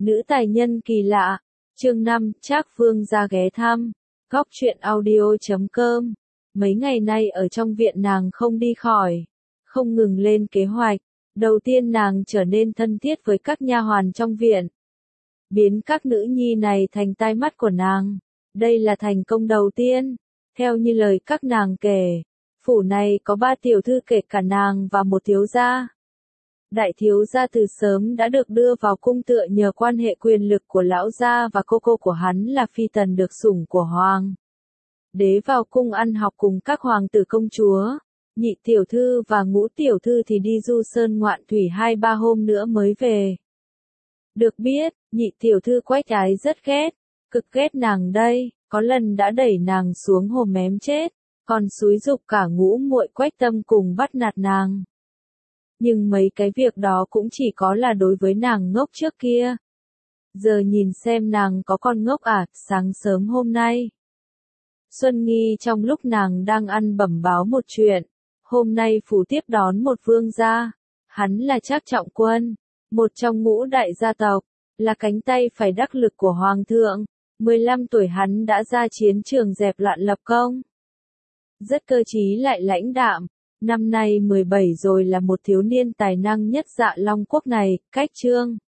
Nữ tài nhân kỳ lạ. Chương 5, Trác Vương ra ghé thăm. Góc truyện audio.com. Mấy ngày nay ở trong viện nàng không đi khỏi, không ngừng lên kế hoạch. Đầu tiên nàng trở nên thân thiết với các nha hoàn trong viện, biến các nữ nhi này thành tai mắt của nàng. Đây là thành công đầu tiên. Theo như lời các nàng kể, phủ này có 3 tiểu thư kể cả nàng và một thiếu gia. Đại thiếu gia từ sớm đã được đưa vào cung tựa nhờ quan hệ quyền lực của lão gia, và cô của hắn là phi tần được sủng của hoàng đế vào cung ăn học cùng các hoàng tử công chúa. Nhị tiểu thư và ngũ tiểu thư thì đi du sơn ngoạn thủy 2-3 hôm nữa mới về. Được biết, nhị tiểu thư Quách Ái rất ghét, cực ghét nàng đây, có lần đã đẩy nàng xuống hồ mém chết, còn xúi giục cả ngũ muội Quách Tâm cùng bắt nạt nàng. Nhưng mấy cái việc đó cũng chỉ có là đối với nàng ngốc trước kia. Giờ nhìn xem nàng có con ngốc à. Sáng sớm hôm nay, Xuân Nghi trong lúc nàng đang ăn bẩm báo một chuyện. Hôm nay phủ tiếp đón một vương gia. Hắn là Trác Trọng Quân, một trong ngũ đại gia tộc, là cánh tay phải đắc lực của hoàng thượng. 15 tuổi hắn đã ra chiến trường dẹp loạn lập công. Rất cơ trí lại lãnh đạm. Năm nay 17 rồi, là một thiếu niên tài năng nhất Dạ Long quốc này. Cách Trương